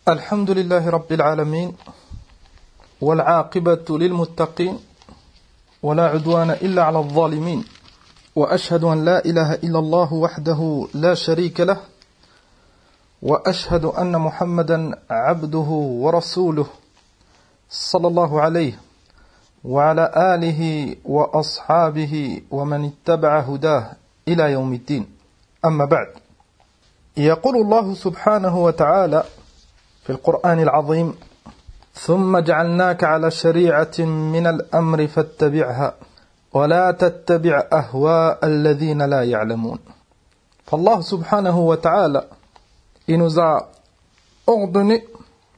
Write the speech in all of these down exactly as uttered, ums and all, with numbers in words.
الحمد لله رب العالمين والعاقبة للمتقين ولا عدوان إلا على الظالمين وأشهد أن لا إله إلا الله وحده لا شريك له وأشهد أن محمدا عبده ورسوله صلى الله عليه وعلى آله وأصحابه ومن اتبع هداه إلى يوم الدين أما بعد يقول الله سبحانه وتعالى في القرآن العظيم ثم جعلناك على شريعة من الأمر فاتبعها ولا تتبع أهواء الذين لا يعلمون. فالله سبحانه وتعالى il nous a ordonné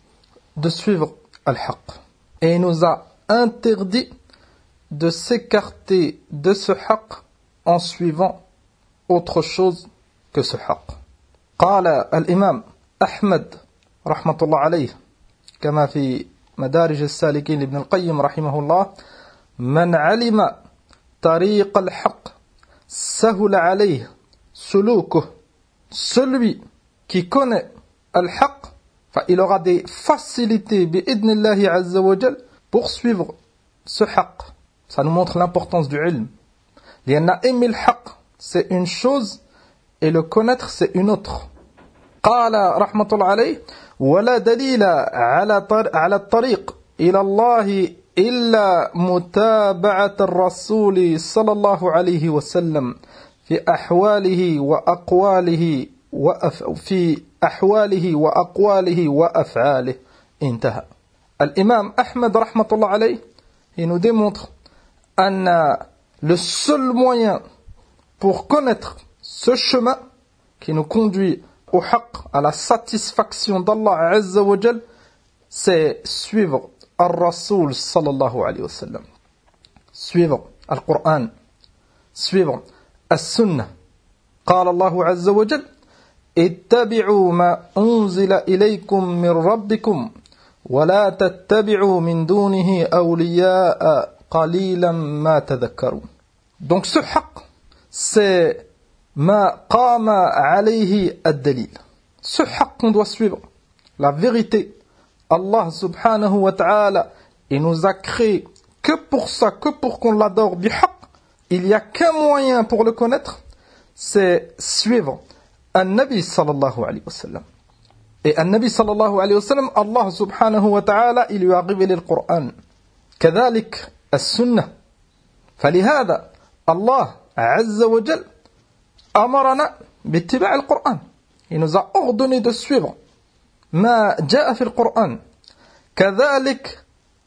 de suivre al-haq et il nous a interdit de s'écarter de ce haq en suivant autre chose que ce haq. قال الإمام أحمد رحمة الله عليه كما في مدارج السالكين لابن القيم رحمه الله من علم طريق الحق سهل عليه سلوكه. Celui qui connaît al-haq, il aura des facilités بإذن الله عز وجل pour suivre ce haq. Ça nous montre l'importance du ilm. لأن aimer الحق c'est une chose et le connaître c'est une autre. قال رحمة الله عليه ولا دليل على على الطريق إلى الله إلا متابعة الرسول صلى الله عليه وسلم في أحواله وأقواله وأف في أحواله وأقواله وأفعاله. انتهى. الإمام أحمد رحمة الله عليه il nous démontre أن le seul moyen pour connaître ce chemin qui nous conduit au haq, à la satisfaction d'Allah Azza wa Jal, c'est suivre al-Rasul sallallahu alayhi wa sallam, suivre al-Qur'an, suivre al-Sunnah. قال الله عز وجل اتبعوا ما أنزل إليكم من ربكم ولا تتبعوا من دونه أولياء قليلا ما تذكرون. Donc ce haq, c'est ما قام عليه الدليل. Ce haq qu'on doit suivre, la vérité. Allah subhanahu wa ta'ala, il nous a créé que pour ça, que pour qu'on l'adore bihaq. Il n'y a qu'un moyen pour le connaître, c'est suivre un-Nabi sallallahu alayhi wa sallam. Et un-Nabi sallallahu alayhi wa sallam, Allah subhanahu wa ta'ala, il lui a révélé le Coran. كذلك السنة. فلهذا الله عز وجل أمرنا باتباع القرآن. Il nous a ordonné de suivre ما جاء في القرآن. كذلك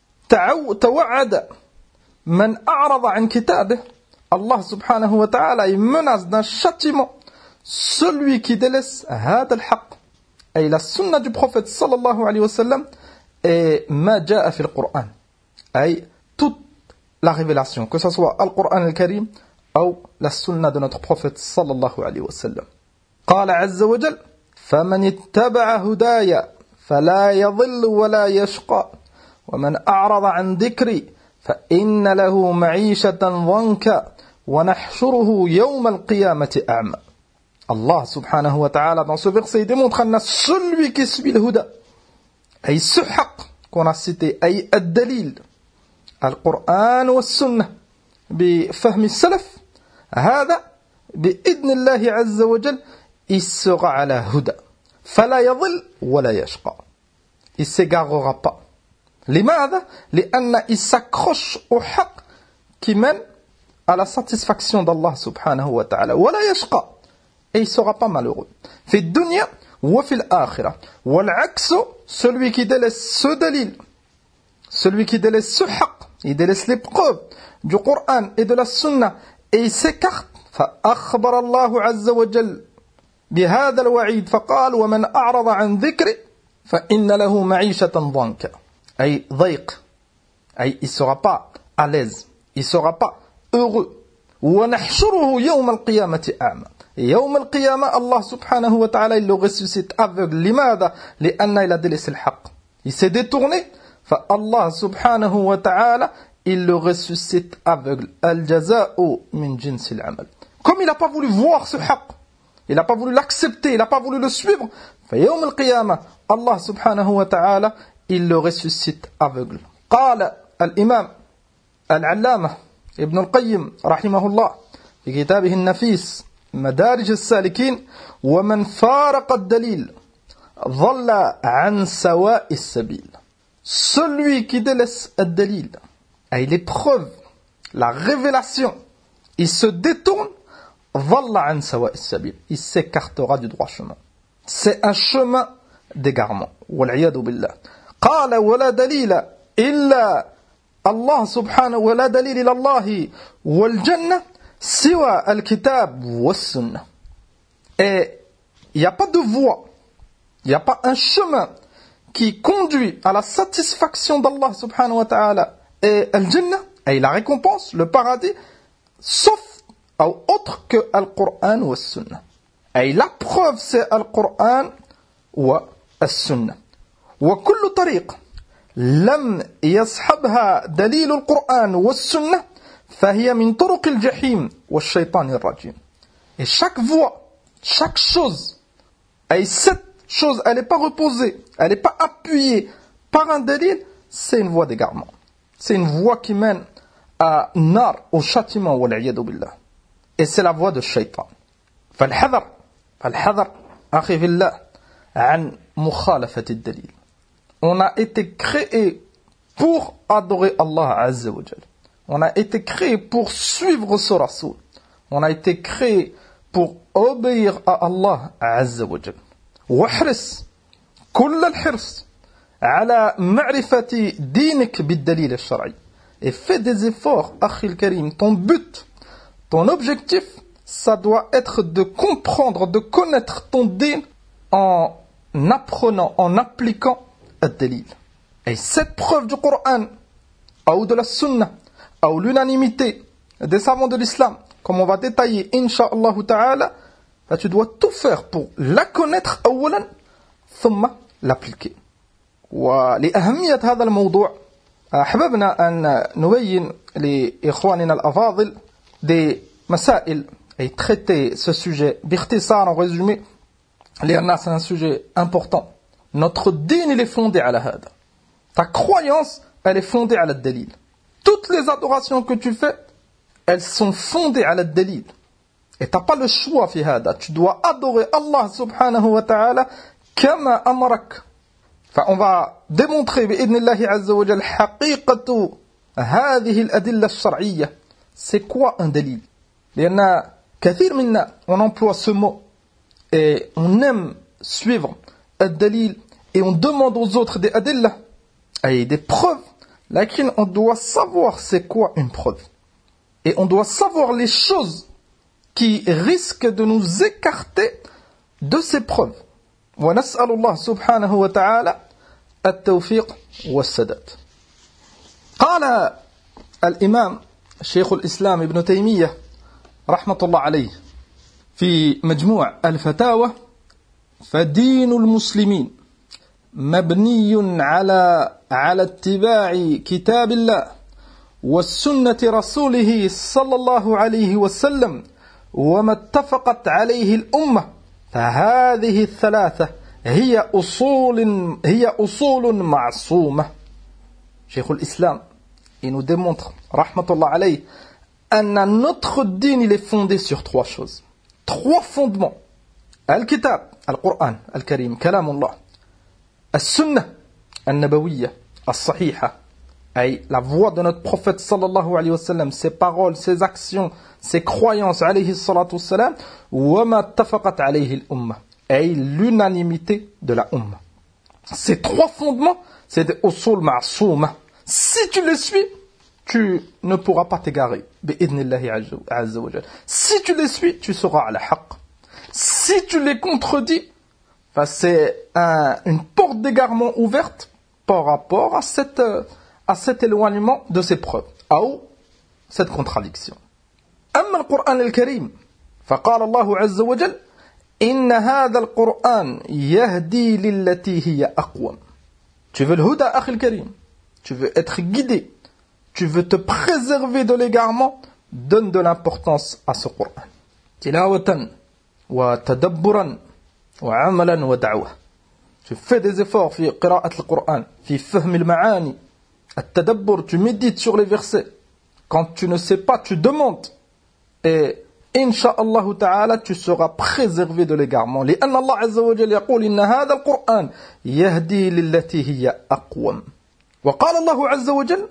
توعد من أعرض عن كتابه. Allah subhanahu wa ta'ala il menace d'un châtiment celui qui délaisse هذا الحق أي la sunna du prophète sallallahu alayhi wa sallam et ما جاء في القرآن أي toute la révélation, que ce soit al-Qur'an al-Karim أو la sunna de notre prophète صلى الله عليه وسلم. قال عز وجل فمن اتبع هدايا فلا يضل ولا يشقى ومن أعرض عن ذكري فإن له معيشة ضنكا ونحشره يوم القيامة أعمى. Allah subhanahu wa ta'ala dans ce verset il démontre à celui qui suit le huda أي ce haq qu'on a cité أي الدليل القرآن والسنة بفهم السلف هذا بإذن الله عز وجل il sera على هدى فلا يضل ولا يشقى. Il s'égarera pas. لماذا؟ لأن il s'accroche au haq qui mène à la satisfaction d'Allah subhanahu wa ta'ala. ولا يشقى. Et il sera pas malheureux. في الدنيا وفي الآخرة. والعكس, celui qui délaisse ce dalil, celui qui délaisse ce haq, il délaisse les preuves du Coran et de la Sunna et il s'écarte. فأخبر الله عز وجل بهذا الوعيد فقال ومن أعرض عن ذكري فإن له معيشة ضنكا أي ضيق أي il sera pas à l'aise, il sera pas heureux. ونحشره يوم القيامة أعمى. يوم القيامة Allah subhanahu wa ta'ala il le ressuscite aveugle. لماذا؟ لأن il a délaissé le haq, il s'est détourné. فالله سبحانه وتعالى il le ressuscite aveugle. Al-jaza'u min jinsil amal. Comme il n'a pas voulu voir ce haq, il n'a pas voulu l'accepter, il n'a pas voulu le suivre, فيوم القيامة Allah subhanahu wa ta'ala, il le ressuscite aveugle. قال الإمام العلامة ابن القيم رحمه الله في كتابه النفيس مدارج السالكين ومن فارق الدليل ضل عن سواء السبيل. Celui qui délaisse le dalil, et les preuves, la révélation, il se détourne, ضل عن سواء السبيل, il s'écartera du droit chemin. C'est un chemin d'égarement. والعياذ بالله. قال ولا دليل إلا الله سبحانه ولا دليل إلى الله والجنة سوى الكتاب والسنة. Et il n'y a pas de voie, il n'y a pas un chemin qui conduit à la satisfaction d'Allah subhanahu wa ta'ala et al-Jannah, et la récompense, le paradis, sauf ou autre que Al-Qur'an ou Al-Sunnah. Et la preuve c'est Al-Qur'an ou Al-Sunnah. وكل طريق لم يصحبها دليل القرآن والسنة فهي من طرق الجحيم والشيطان الرجيم. Et chaque voie, chaque chose, et cette chose, elle n'est pas reposée, elle n'est pas appuyée par un dalil, c'est une voie d'égarement. C'est une voie qui mène à nar, au châtiment, wal'iyadu billah. Et c'est la voie de shaitan. فالحذر فالحذر أخي في الله عن مخالفة الدليل. On a été créé pour adorer Allah Azza wa Jal. On a été créé pour suivre ce Rasoul. On a été créé pour obéir à Allah Azza wa Jal. واحرص كل الحرص على معرفة دينك بالدليل الشرعي. Et fais des efforts, أخي الكريم. Ton but, ton objectif, ça doit être de comprendre, de connaître ton din en apprenant, en appliquant الدليل. Et cette preuve du Coran, ou de la Sunna, ou l'unanimité des savants de l'islam, comme on va détailler, incha'Allah ta'ala, tu dois tout faire pour la connaître أولا ثم l'appliquer. ولأهمية هذا الموضوع أحببنا أن نبين لإخواننا الأفاضل des مسائل et traiter ce sujet باختصار en résumé لأن c'est un sujet important. Notre din, il est fondé à la hada. Ta croyance, elle est fondée à la dalil. Toutes les adorations que tu fais, elles sont fondées à la dalil. Et tu n'as pas le choix, fi hada. Tu dois adorer Allah subhanahu wa ta'ala kama amarak. Enfin, on va démontrer, bi'idnillahi azza wa jal, haqiqatu hadhihi al-adilla al-shar'iyya. C'est quoi un dalil? لأن كثير منا, on emploie ce mot et on aime suivre الدليل et on demande aux autres des adillah et des preuves, laquelle on doit savoir c'est quoi une preuve et on doit savoir les choses qui risquent de nous écarter de ces preuves. ونسأل الله سبحانه وتعالى التوفيق والسداد. قال الإمام شيخ الإسلام ابن تيمية رحمة الله عليه في مجموع الفتاوى: فدين المسلمين مبني على على اتباع كتاب الله والسنة رسوله صلى الله عليه وسلم وما اتفقت عليه الأمة فهذه الثلاثة هي أصول هي أصول معصومة. شيخ الإسلام, il nous démontre, rahmatullah alayhi, أن notre dîne il est fondé sur trois choses, trois fondements: الكتاب القرآن الكريم كلام الله، السنة النبوية الصحيحة أي la voix de notre prophète sallallahu alayhi wa sallam, ses paroles, ses actions, ses croyances alayhi salatu wassalam, وما اتفقت عليه الأمة أي l'unanimité de la umma. Ces trois fondements, c'est des usul ma'souma. Si tu les suis, tu ne pourras pas t'égarer. Bi'idnillahi azza wa jal. Si tu les suis, tu seras à la haqq. Si tu les contredis, c'est un, une porte d'égarement ouverte par rapport à, cette, à cet éloignement de ces preuves, ou cette contradiction. أما القرآن الكريم فقال الله عز وجل إن هذا القرآن يهدي للتي هي أقوم. Tu veux le huda, أخي الكريم, tu veux être guidé, tu veux te préserver de l'égarement, donne de l'importance à ce Coran. Tilawatan wa tadabburan wa amalan wa da'wa. tu fais des efforts في قراءة القرآن في فهم المعاني التدبر, tu médites sur les versets. Quand tu ne sais pas, tu demandes. Et Inch'Allah ta'ala, tu seras préservé de l'égarement. لأن الله عز وجل يقول إن هذا القرآن يهدي للتي هي أقوم. وقال الله عز وجل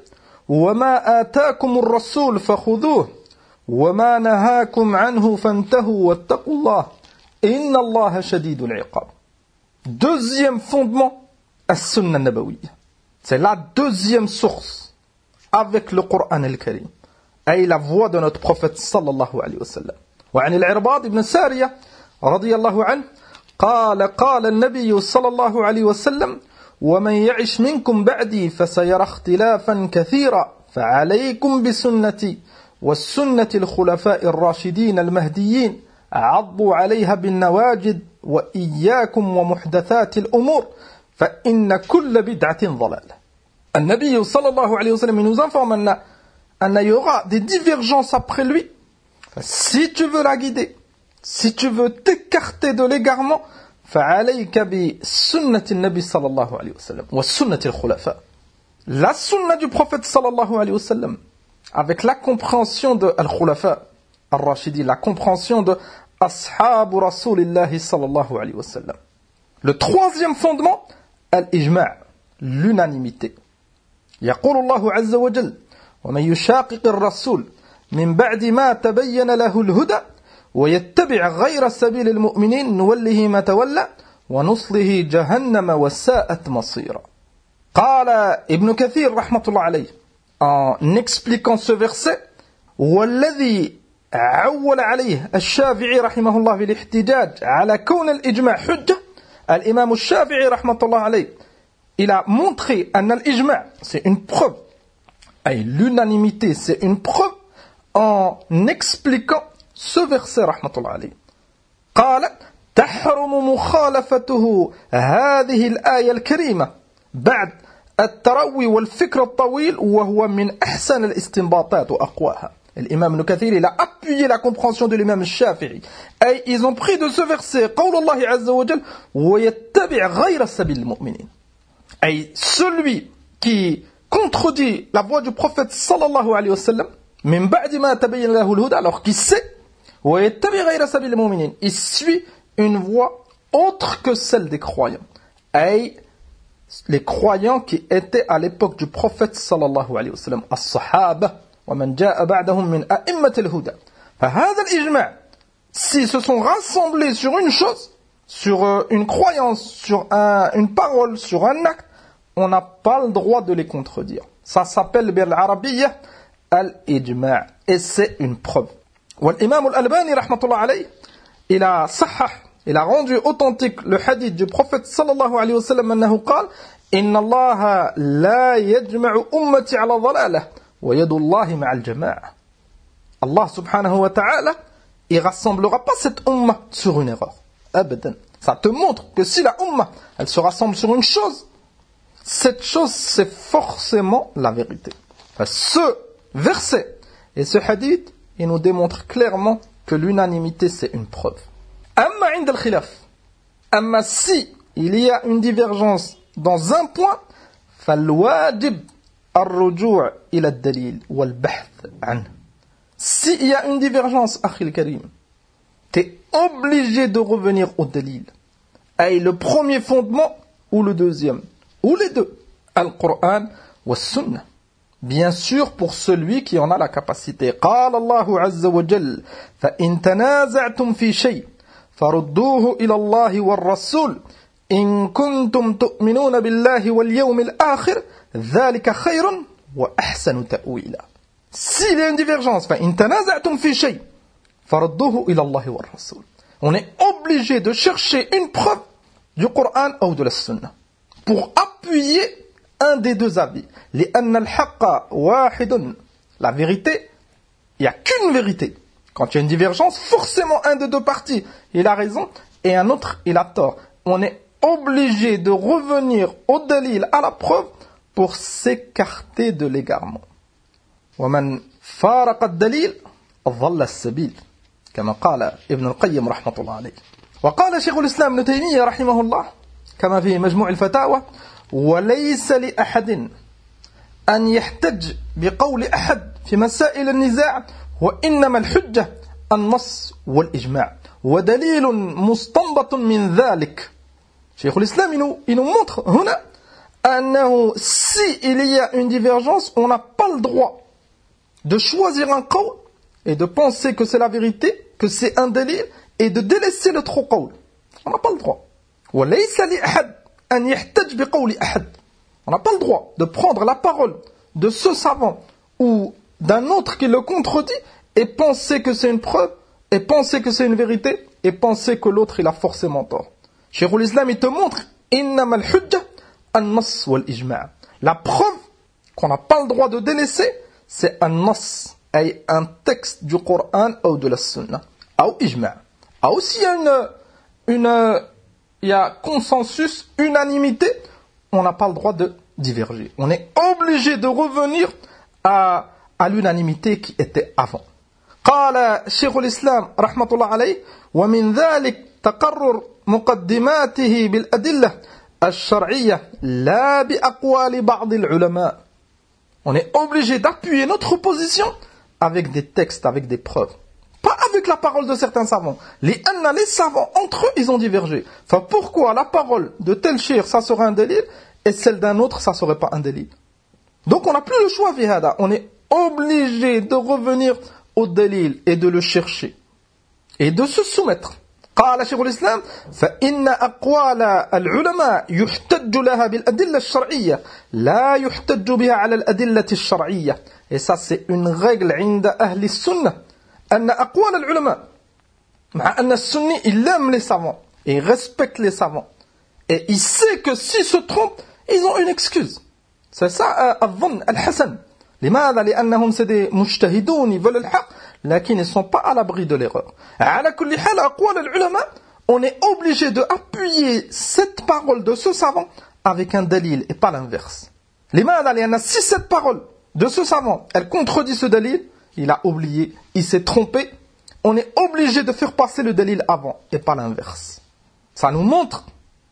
وما آتاكم الرسول فخذوه وما نهاكم عنه فانتهوا واتقوا الله إن الله شديد العقاب. Deuxième fondement, as-sunnah nabawiyya. C'est la deuxième source avec le Coran al-Karim. أي la voix de notre prophète صلى الله عليه وسلم. وعن العرباض بن سارية رضي الله عنه قال قال النبي صلى الله عليه وسلم ومن يعش منكم بعدي فسيرى اختلافا كثيرا فعليكم بسنتي والسنة الخلفاء الراشدين المهديين عضوا عليها بالنواجد وإياكم ومحدثات الأمور فإن كل بدعة ضلالة. النبي صلى الله عليه وسلم nous informe qu'il y aura des divergences après lui. Si tu veux la guider, si tu veux t'écarter de l'égarement, فعليك بسنة النبي صلى الله عليه وسلم والسنة الخلفاء. La sunna du prophète صلى الله عليه وسلم avec la compréhension de al-khulafa al-rashidi, la compréhension de ashab rasulillahi صلى الله عليه وسلم. Le troisième fondement, al-ijma', l'unanimité. يقول الله عز وجل ومن يشاقق الرسول من بعد ما تبين له الهدى ويتبع غير سبيل المؤمنين نوله ما تولى ونصله جهنم وساءت مصيرا. قال ابن كثير رحمة الله عليه en expliquant ce verset والذي عول عليه الشافعي رحمه الله في الاحتجاج على كون الإجماع حجة. الإمام الشافعي رحمة الله عليه il a montré أن الإجماع c'est une preuve, et l'unanimité c'est une preuve, en expliquant ce verset رحمة عليه. قال تحرم مخالفته هذه الآية الكريمة بعد التروي والفكر الطويل وهو من أحسن الاستنباطات وأقواها. L'imam Ibn Kathir, il a appuyé la compréhension de l'imam Shafi'i. Et ils ont pris de ce verset قول الله عز وجل ويتبع غير سبيل المؤمنين. Et celui qui contredit la voix du prophète sallallahu alayhi wa sallam من بعد ما تبين له الهدى, alors qu'il sait ويتبع غير سبيل المؤمنين, il suit une voie autre que celle des croyants. Et les croyants qui étaient à l'époque du prophète sallallahu alayhi wa sallam, as-sahaba ومن جاء بعدهم من أئمة الهدى. فهذا الإجماع, s'ils se sont rassemblés sur une chose, sur une croyance, sur un, une parole, sur un acte, on n'a pas le droit de les contredire. Ça s'appelle bil arabiyya al-ijma', et c'est une preuve. L'imam al-Albani rahmatullah alayhi, il a sahah, il a rendu authentique le hadith du prophète sallallahu alayhi wa sallam annahu qala inna allaha la yajma'u ummati ala dhalalah wa yadullahi ma'al jama'a. Allah subhanahu wa ta'ala, il rassemblera pas cette umma sur une erreur. Abadan. Ça te montre que si la umma, elle se rassemble sur une chose, cette chose c'est forcément la vérité. Enfin, ce verset et ce hadith, il nous démontre clairement que l'unanimité c'est une preuve. Amma 'inda al-khilaf. Amma si il y a une divergence dans un point, fal-wajib ar-ruju' ila ad-dalil wal-bahth anhu. S'il y a une divergence, akhil karim, t'es obligé de revenir au dalil. Et le premier fondement ou le deuxième, ou les deux, al-Qur'an wa sunnah. Bien sûr pour celui qui en a la capacité. قال الله عز وجل فإن تنازعتم في شيء فردوه إلى الله والرسول إن كنتم تؤمنون بالله واليوم الآخر ذلك خير وأحسن تأويلا. S'il y a une divergence, فإن تنازعتم في شيء فردوه إلى الله والرسول. On est obligé de chercher une preuve du Coran ou de la Sunna pour appuyer un des deux avis. لأن الحق واحد. La vérité, il n'y a qu'une vérité. Quand il y a une divergence, forcément un des deux parties, il a raison, et un autre, il a tort. On est obligé de revenir au dalil, à la preuve, pour s'écarter de l'égarement. ومن فارق الدليل ضل السبيل كما قال ابن القيم رحمة الله عليه. وقال شيخ الإسلام ابن تيمية رحمه الله كما في مجموع الفتاوى وليس لأحد أن يحتج بقول أحد في مسائل النزاع وإنما الحجة النص والإجماع ودليل مستنبط من ذلك. Cheikh l'Islam il nous, il nous montre هنا أنه si il y a une divergence, on n'a pas le droit de choisir un qawl et de penser que c'est la vérité, que c'est un délil et de délaisser le trop qawl. On n'a pas le droit. وليس لأحد أن يحتج بقول أحد. On n'a pas le droit de prendre la parole de ce savant ou d'un autre qui le contredit et penser que c'est une preuve, et penser que c'est une vérité, et penser que l'autre il a forcément tort. Cheikh l'Islam il te montre إنما الحجة النص والإجماع. La preuve qu'on n'a pas le droit de délaisser, c'est un nas, et un texte du Coran ou de la Sunna, ou ijma'. Ou s'il y a une, une, il y a consensus, unanimité, on n'a pas le droit de diverger. On est obligé de revenir à, à l'unanimité qui était avant. قال شيخ الإسلام رحمة الله عليه ومن ذلك تقرر مقدماته بالأدلة الشرعية لا بأقوال بعض العلماء. On est obligé d'appuyer notre position avec des textes, avec des preuves. Pas avec la parole de certains savants. Les anna, les savants, entre eux, ils ont divergé. Enfin, pourquoi la parole de tel cheikh, ça serait un délil, et celle d'un autre, ça serait pas un délil? Donc on n'a plus le choix, Vihada. On est obligé de revenir au délil et de le chercher. Et de se soumettre. قال شيخ الإسلام فإن أقوال العلماء يحتج لها بالأدلة الشرعية لا يحتج بها على الأدلة الشرعية. Et ça c'est une règle عند أهل السنة أن أقوال العلماء مع أن السني il aime les savants et il respecte les savants et il sait que s'ils se trompent ils ont une excuse. C'est ça الظن الحسن. لماذا؟ لأنهم c'est des مجتهدون ils veulent الحق لكن ils ne sont pas à l'abri de l'erreur. على كل حال أقوال العلماء on est obligé de appuyer cette parole de ce savant avec un dalil et pas l'inverse. لماذا؟ لأن si cette parole de ce savant elle contredit ce dalil, il a oublié, il s'est trompé, on est obligé de faire passer le dalil avant et pas l'inverse. Ça nous montre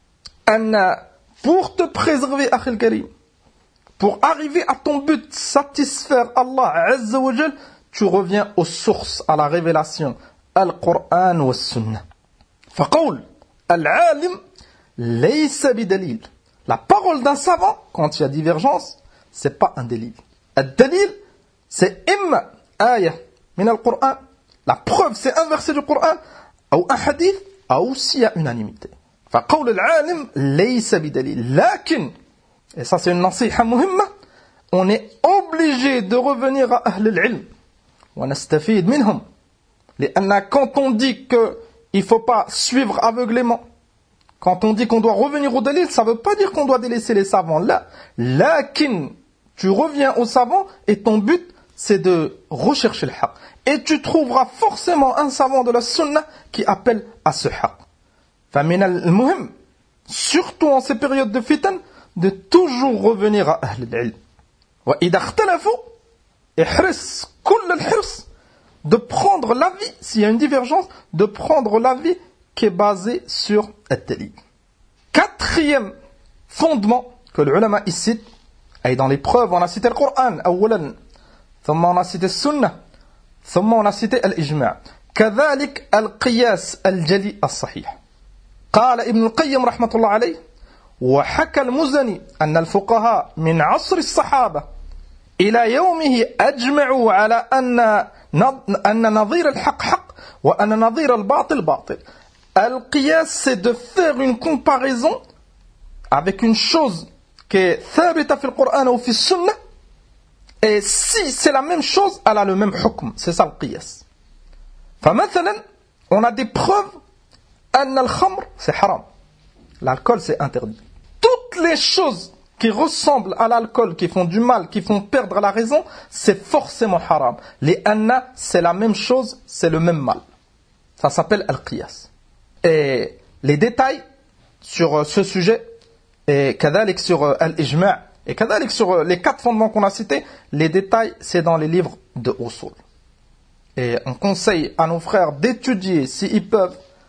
أن pour te préserver أخي الكريم, pour arriver à ton but, satisfaire Allah Azza wa Jal, tu reviens aux sources, à la révélation, Al-Qur'an wa Sunnah. فقول العالم ليس بدليل. La parole d'un savant, quand il y a divergence, c'est pas un dalil. الدليل, c'est imma ayah min al-Qur'an. La preuve, c'est un verset du Coran, ou un hadith, ou s'il y a unanimité. فقول العالم ليس بدليل. لكن, et ça c'est une nasiha muhimma, on est obligé de revenir à Ahl al-Ilm. ونستفيد منهم. لأن quand on dit qu'il ne faut pas suivre aveuglément, quand on dit qu'on doit revenir au dalil, ça ne veut pas dire qu'on doit délaisser les savants. Là, lakin, tu reviens aux savants et ton but, c'est de rechercher le haqq. Et tu trouveras forcément un savant de la sunna qui appelle à ce haqq. فمن المهم, surtout en ces périodes de fitan, de toujours revenir à Ahl al-Ilm. وإذا اختلفوا احرص كل الحرص de prendre l'avis, s'il y a une divergence, de prendre l'avis qui est basé sur الدليل. Quatrième fondement que le ulama il cite, et dans les preuves on a cité le Coran أولا, ثم on a cité le Sunnah, ثم on a cité الإجماع, كذلك القياس الجلي الصحيح. قال ابن القيم رحمة الله عليه وحكى المزني أن الفقهاء من عصر الصحابة إلى يومه أجمعوا على أن أن نظير الحق حق وأن نظير الباطل باطل. القياس, c'est de faire une comparaison avec une chose qui est ثابتة في القرآن ou في السنة, et si c'est la même chose, elle a le même hukm. C'est ça le qiyas. فمثلا, on a des preuves أن الخمر c'est haram. L'alcool c'est interdit. Toutes les choses qui ressemblent à l'alcool, qui font du mal, qui font perdre la raison, c'est forcément haram. Les anna, c'est la même chose, c'est le même mal. Ça s'appelle al-qiyas. Et les détails sur ce sujet, et kadalik sur al-ijma' et kadalik sur les quatre fondements qu'on a cités, les détails, c'est dans les livres de usul. Et on conseille à nos frères d'étudier, s'ils peuvent,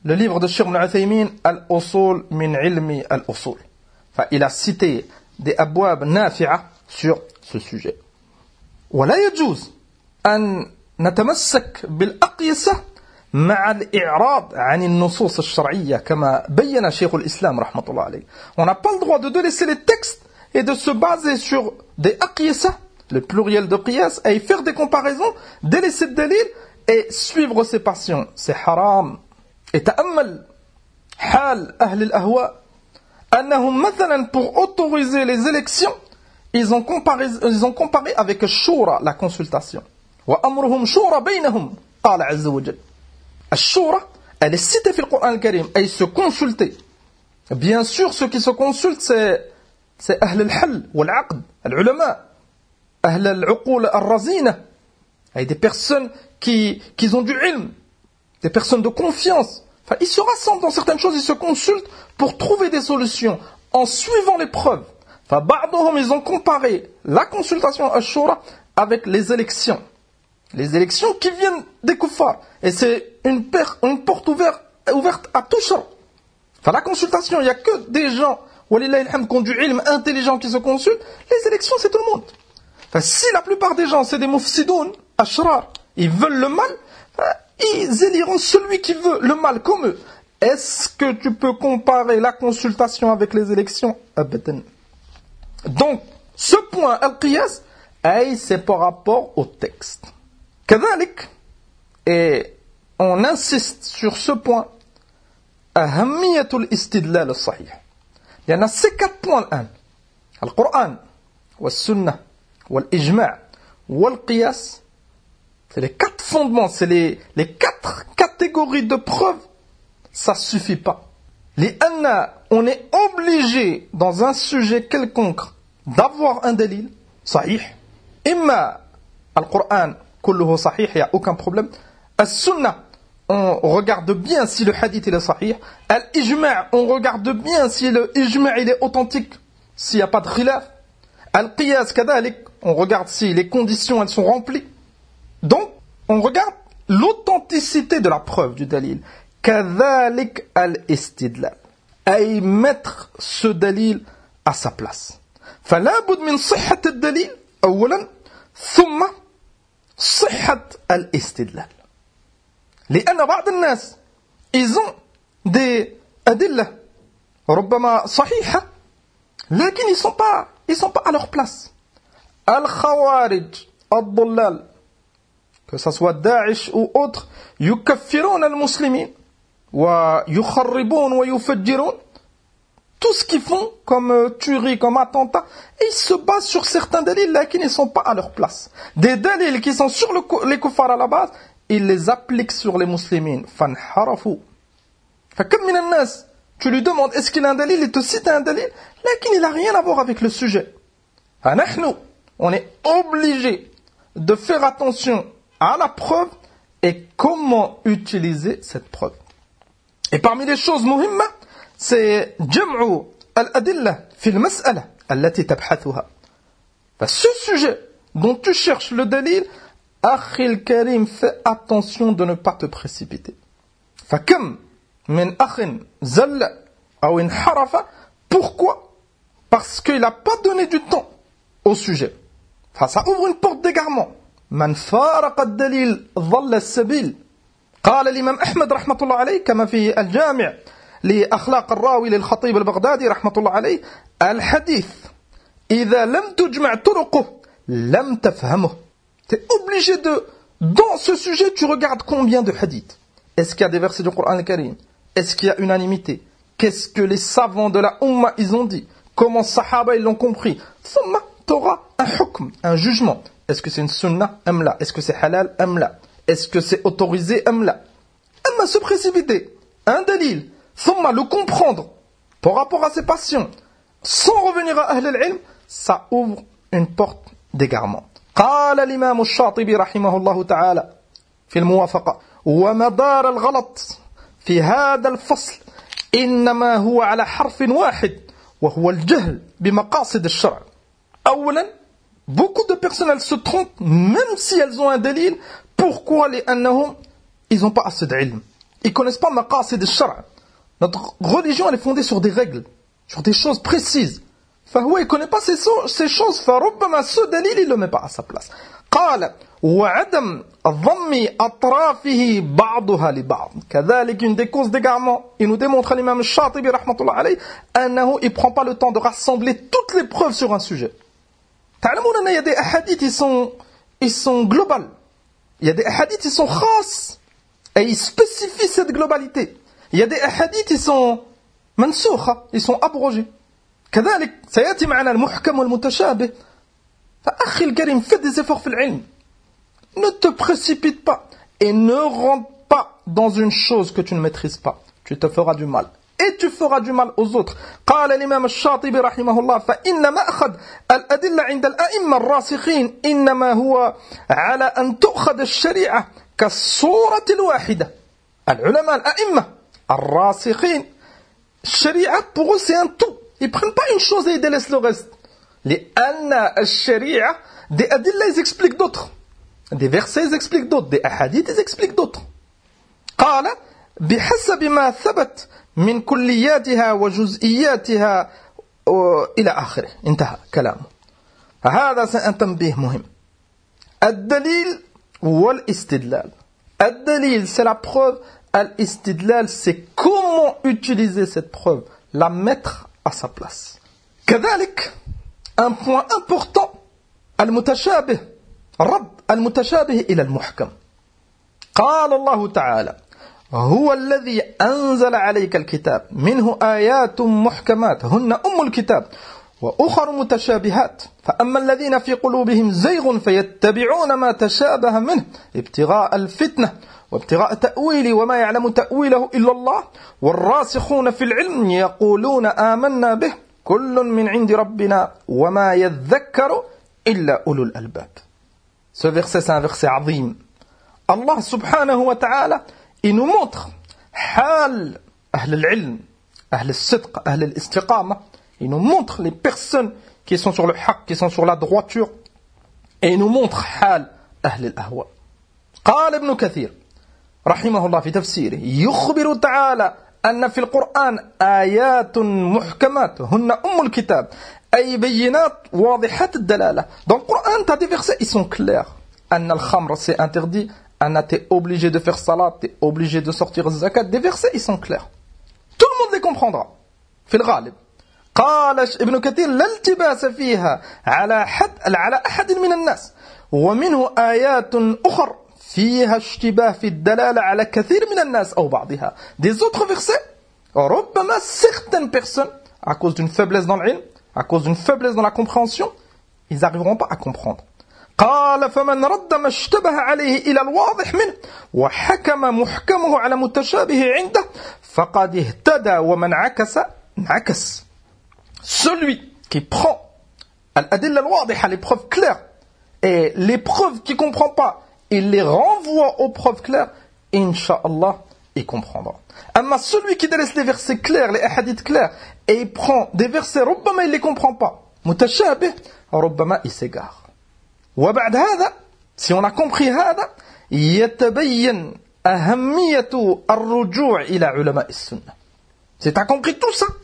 le livre de Cheikh Ibn Uthaymin, Al-Usul min ilmi al-Usul. Enfin, il a cité des abwab nafi'a sur ce sujet. ولا يجوز أن نتمسك بالأقيسة مع الإعراض عن النصوص الشرعية كما بين شيخ الإسلام رحمة الله عليه. On n'a pas le droit de délaisser les textes et de se baser sur des aqiyasa, le pluriel de qiyas, et faire des comparaisons, délaisser le dalil et suivre ses passions. C'est haram. Et ta'ammal hal ahl al-ahwa annahum mathalan pour autoriser les élections, ils ont comparé ils ont comparé avec shura, la consultation. Wa amruhum shura bainahum qala azza wa jalla. Ash-shura, elle est citée dans le Coran al-Karim, et se consulter. Bien sûr, ceux qui se consultent, c'est c'est ahl al-hal wal-aqd, al-ulama, ahl al-uqul al-razina, et des personnes qui qui ont du ilm, des personnes de confiance. Enfin, ils se rassemblent dans certaines choses, ils se consultent pour trouver des solutions en suivant les preuves. Enfin, ba'dhum, ils ont comparé la consultation ash-shura avec les élections. Les élections qui viennent des kuffars. Et c'est une, per- une porte ouverte, ouverte à tout shar. Enfin, la consultation, il n'y a que des gens, walillahi alhamd, qui ont du ilm intelligent qui se consultent. Les élections, c'est tout le monde. Enfin, si la plupart des gens, c'est des mufsidoun, ashrar, ils veulent le mal, enfin, ils éliront celui qui veut le mal comme eux. Est-ce que tu peux comparer la consultation avec les élections? Abadan. Donc, ce point, al-qiyas, c'est par rapport au texte. كذلك, et on insiste sur ce point, أهمية الاستدلال الصحيح. لأن ces quatre points الآن, القرآن والسنة والإجماع والقياس, c'est les quatre fondements, c'est les, les quatre catégories de preuves, ça ne suffit pas. لأن on est obligé dans un sujet quelconque d'avoir un dalil صحيح. إما القرآن كله صحيح, il n'y a aucun problème. As-sunnah, on regarde bien si le hadith il est sahih. Al-ijma', on regarde bien si le ijma' il est authentique, s'il n'y a pas de khilaf. Al-qiyas kadalik, on regarde si les conditions elles sont remplies. Donc, on regarde l'authenticité de la preuve du dalil. Kadalik al-istidlal, ay mettre ce dalil à sa place. فلا بد من صحة الدليل أولا ثم صحة الاستدلال. لأن بعض الناس ils ont des أدلة ربما صحيحة لكن ils sont pas ils sont pas à leur place. الخوارج الضلال, que ça soit Daesh ou autre, يكفرون المسلمين ويخربون ويفجرون, tout ce qu'ils font comme euh, tuerie, comme attentat, et ils se basent sur certains dalils là qui ne sont pas à leur place. Des dalils qui sont sur le, les kuffars à la base, ils les appliquent sur les musulmans. Fanharafu. Comme min an-nas, tu lui demandes est-ce qu'il a un dalil, il te cite un dalil, là qui n'a rien à voir avec le sujet. Nahnu, on est obligé de faire attention à la preuve et comment utiliser cette preuve. Et parmi les choses muhimma, c'est jam'u al-adilla fi al-mas'ala allati tabhathuha. Ce sujet dont tu cherches le dalil, akhil karim, fais attention de ne pas te précipiter. Fakam min akhin zalla ou inharafa. Pourquoi? Parce qu'il n'a pas donné du temps au sujet. Enfin, ça ouvre une porte d'égarement. Man faraqa ad-dalil dhalla as-sabil. قال الإمام أحمد رحمة الله عليه كما في الجامع لأخلاق الراوي للخطيب البغدادي رحمة الله عليه, الحديث إذا لم تجمع طرقه لم تفهمه. Tu es obligé de, dans ce sujet, tu regardes combien de hadiths. Est-ce qu'il y a des versets du Coran al-Karim? Est-ce qu'il y a unanimité? Qu'est-ce que les savants de la Ummah ils ont dit? Comment Sahaba ils l'ont compris? Thumma, tu auras un hukm, un jugement. Est-ce que c'est une sunnah? Amla. Est-ce que c'est halal? Amla. Est-ce que c'est autorisé? Amla. Amma se précipiter. Un dalil. Thumma, le comprendre par rapport à ses passions, sans revenir à Ahl al-Ilm, ça ouvre une porte d'égarement. قال الإمام الشاطبي رحمه الله تعالى في الموافقة ومدار الغلط في هذا الفصل إنما هو على حرف واحد وهو الجهل بمقاصد الشرع. أولا, beaucoup de personnes elles se trompent même si elles ont un dalil. Pourquoi? لأنهم ils n'ont pas assez d'ilm. ils ne connaissent pas maqasid al-shar'. Notre religion, elle est fondée sur des règles, sur des choses précises. فهو il ne connaît pas ces, ces choses. فربما ce dalil, il ne le met pas à sa place. قال وعدم ضم أطرافه بعضها لبعض. كذلك une des causes d'égarement. Il nous démontre l'imam Shatibi rahmatullah alayh أنه il ne prend pas le temps de rassembler toutes les preuves sur un sujet. تعلمون أن il y a des hadiths, ils sont, ils sont globales. Il y a des hadiths, ils sont khas. Et ils spécifient cette globalité. Il y a des hadiths, ils sont mansoukha, ils sont abrogés. كذلك سيأتي معنا المحكم والمتشابه. فأخي الكريم, fais des efforts في العلم. Ne te précipite pas et ne rentre pas dans une chose que tu ne maîtrises pas. Tu te feras du mal. Et tu feras du mal aux autres. قال الإمام الشاطبي رحمه الله فإن مأخذ الأدلة عند الأئمة الراسخين إنما هو على أن تؤخذ الشريعة كالصورة الواحدة. العلماء الأئمة الراسخين, الشريعة pour eux c'est un tout. Ils prennent pas une chose et ils délaissent le reste. لأن الشريعة des adillah ils expliquent d'autres. Des versets ils expliquent d'autres. Des ahadiths ils expliquent d'autres. قال بحسب ما ثبت من كلياتها وجزئياتها إلى آخره. انتهى كلامه. هذا سأنتبه مهم. الدليل والاستدلال. الدليل c'est la preuve. Al-istidlal c'est comment utiliser cette preuve. La mettre à sa place. كذلك un point important. المتشابه. رد المتشابه إلى المحكم. قال الله تعالى هو الذي أنزل عليك الكتاب منه آيات محكمات هن أم الكتاب وأخر متشابهات فأما الذين في قلوبهم زيغ فيتبعون ما تشابه منه ابتغاء الفتنة وابتغاء تأويله وما يعلم تأويله إلا الله والراسخون في العلم يقولون آمنا به كل من عند ربنا وما يذكر إلا أولو الألباب. Ce verset c'est un verset عظيم. Allah subhanahu wa ta'ala il nous montre حال أهل العلم أهل الصدق أهل الاستقامة. Il nous montre les personnes qui sont sur le haqq, qui sont sur la droiture, et il nous montre حال أهل الأهواء. قال ابن كثير رحمه الله في تفسيره يخبر تعالى أن في القرآن آيات محكمات هن أم الكتاب أي بينات واضحات الدلالة. Dans le Coran, tu as des versets, ils sont clairs. أن الخمر c'est interdit, أن t'es obligé de faire salat, t'es obligé de sortir zakat. Des versets, ils sont clairs. Tout le monde les comprendra. في الغالب. قال ابن كثير لا التباس فيها على حد على أحد من الناس ومنه آيات أخر فيها اشتباه في الدلالة على كثير من الناس أو بعضها. Des autres versets, ربما certaines personnes, à cause d'une faiblesse dans l'ilm, à cause d'une faiblesse dans la compréhension, ils n'arriveront pas à comprendre. قال فمن رد ما اشتبه عليه إلى الواضح منه وحكم محكمه على متشابه عنده فقد اهتدى ومن عكس انعكس. Celui qui prend al-adilla al-wadiha, les preuves claires, et les preuves qu'il ne comprend pas, il les renvoie aux preuves claires, Inch'Allah, il comprendra. Amma celui qui délaisse les versets clairs, les hadiths clairs, et il prend des versets, rubbama il ne les comprend pas, mutashabih, rubbama il s'égare. وبعد هذا, si on a compris هذا, يتبين أهمية الرجوع إلى علماء السنة. Si tu as compris tout ça,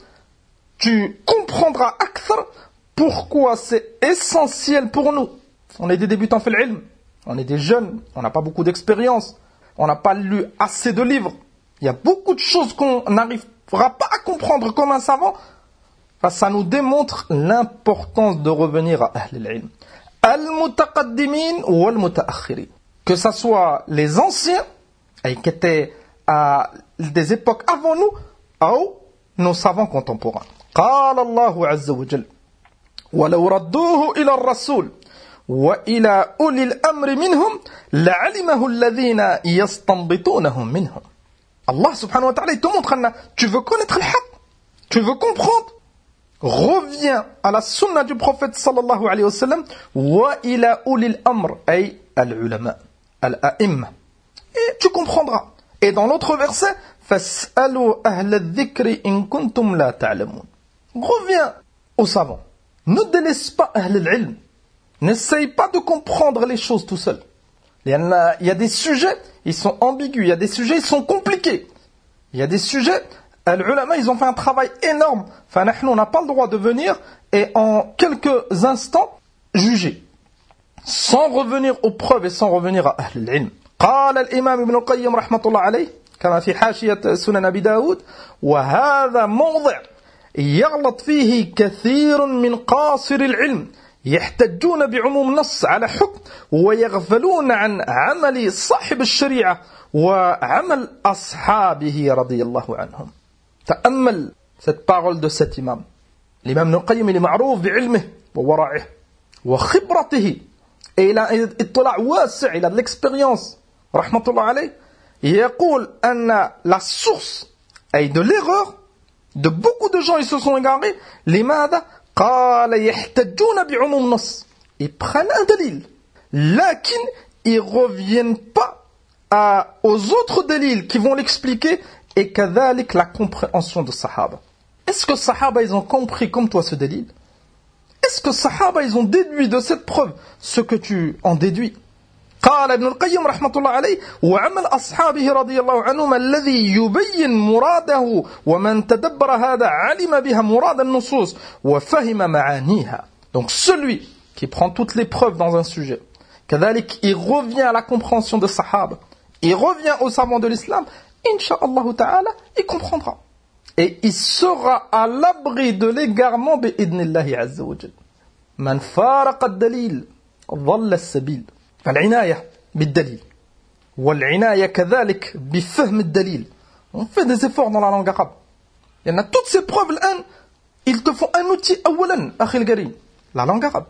tu comprendras akthar pourquoi c'est essentiel pour nous. On est des débutants fil ilm, on est des jeunes, on n'a pas beaucoup d'expérience, on n'a pas lu assez de livres. Il y a beaucoup de choses qu'on n'arrivera pas à comprendre comme un savant. Enfin, ça nous démontre l'importance de revenir à ahl al-ilm. Al-mutaqaddimin ou al-mutaakhirin. Que ce soit les anciens, qui étaient à des époques avant nous, ou nos savants contemporains. قال الله عز وجل ولو ردوه إلى الرسول وإلى أولي الأمر منهم لعلمه الذين يستنبطونه منهم. Allah subhanahu wa ta'ala il te montre, tu veux connaître le haqq, tu veux comprendre, reviens à la sunna du prophète sallallahu alayhi wa sallam wa ila ulil amr ay al-ulama al-a'imma, et tu comprendras. Et dans l'autre verset fas'alu ahla adh-dhikri in kuntum la ta'lamun. Reviens aux savants. Ne délaisse pas ahl al-ilm. N'essaye pas de comprendre les choses tout seul. Il y a des sujets, ils sont ambigus. Il y a des sujets, ils sont compliqués. Il y a des sujets, les ulama, ils ont fait un travail énorme. Enfin, nous, on n'a pas le droit de venir et en quelques instants juger. Sans revenir aux preuves et sans revenir à Ahl al-Ilm. قال الإمام ابن القيم رحمة الله عليه كما في حاشية سنن أبي داود وهذا موضع يغلط فيه كثير من قاصر العلم يحتجون بعموم نص على حكم ويغفلون عن عمل صاحب الشريعة وعمل أصحابه رضي الله عنهم. تأمل cette parole de cet imam. L'imam Ibn al-Qayyim il est معروف بعلمه وورعه وخبرته et il a اطلاع واسع, il a de l'expérience رحمة الله عليه. يقول أن la source est de l'erreur de beaucoup de gens, ils se sont égarés. لماذا؟ قال يحتجون بعموم نص. Ils prennent un dalil. لكن ils reviennent pas à, aux autres dalils qui vont l'expliquer et كذلك la compréhension de Sahaba. Est-ce que Sahaba ils ont compris comme toi ce dalil? Est-ce que Sahaba ils ont déduit de cette preuve ce que tu en déduis? قال ابن القيم رحمة الله عليه وعمل أصحابه رضي الله عنهم الذي يبين مراده ومن تدبر هذا علم بها مراد النصوص وفهم معانيها. Donc celui qui prend toutes les preuves dans un sujet, كذلك il revient à la compréhension de Sahaba, il revient aux savants de l'islam, Inch'Allah ta'ala, il comprendra. Et il sera à l'abri de l'égarement بإذن الله عز وجل. من فارق الدليل ضل السبيل. العناية بالدليل والعناية كذلك بفهم الدليل. On fait des efforts dans la langue arabe. Il y en a toutes ces preuves الآن, ils te font un outil أولا أخي الكريم, la langue arabe.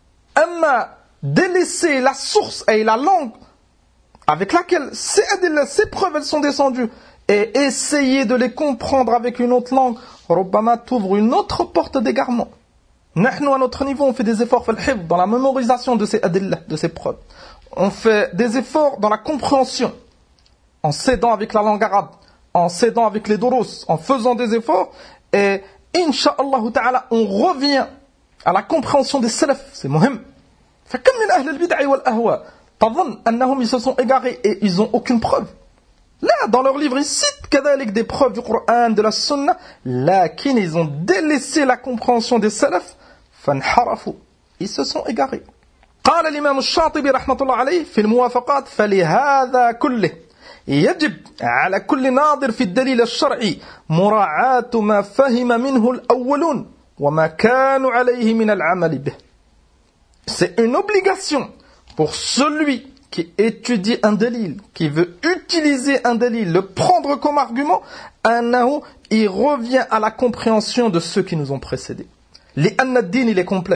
أما délaisser la source et la langue avec laquelle ces, ces preuves elles sont descendues et essayer de les comprendre avec une autre langue, ربما t'ouvre une autre porte d'égarement. Nous, à notre niveau, on fait des efforts dans la mémorisation de ces adillah, de ces preuves. On fait des efforts dans la compréhension, en s'aidant avec la langue arabe, en s'aidant avec les durus, en faisant des efforts. Et, Inch'Allah ta'ala, on revient à la compréhension des salaf. C'est muhim. فكم من أهل البدع والأهواء تظن أنهم ils se sont égarés et ils n'ont aucune preuve. Là, dans leur livre, ils citent كذلك des preuves du Coran, de la Sunna, lakin ils ont délaissé la compréhension des salaf. فانحرفوا, ils se sont égarés. قال الإمام الشاطبي رحمة الله عليه في الموافقات فلهذا كله يجب على كل ناظر في الدليل الشرعي مراعاة ما فهم منه الأولون وما كانوا عليه من العمل به. C'est une obligation pour celui qui étudie un dalil, qui veut utiliser un dalil, le prendre comme argument, أنه il revient à la compréhension de ceux qui nous ont précédés. لأن الدين il est complet.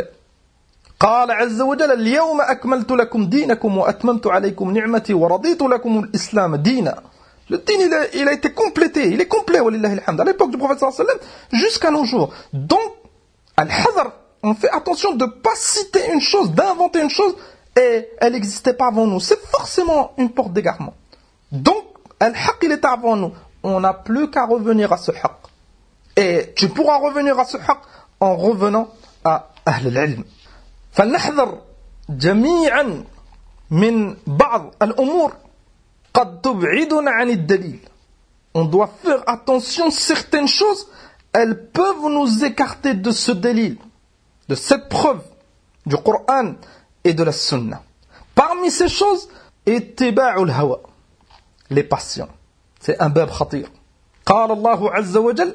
قال عز وجل اليوم أكملت لكم دينكم وأتممت عليكم نعمتي ورضيت لكم الإسلام دينا. Le din il a, il a été complété, il est complet ولله الحمد. À l'époque du prophète sallallahu alayhi wa sallam jusqu'à nos jours. Donc, al-hadr, on fait attention de ne pas citer une chose, d'inventer une chose et elle n'existait pas avant nous. C'est forcément une porte d'égarement. Donc, al-haq il est avant nous. On n'a plus qu'à revenir à ce haq. Et tu pourras revenir à ce haq en revenant à Ahl al-Ilm. فلنحذر جميعا من بعض الأمور قد تبعدنا عن الدليل. On doit faire attention, certaines choses, elles peuvent nous écarter de ce dalil, de cette preuve du Coran et de la Sunna. Parmi ces choses, اتباع الهوى, les passions. C'est un bab khatir. قال الله عز وجل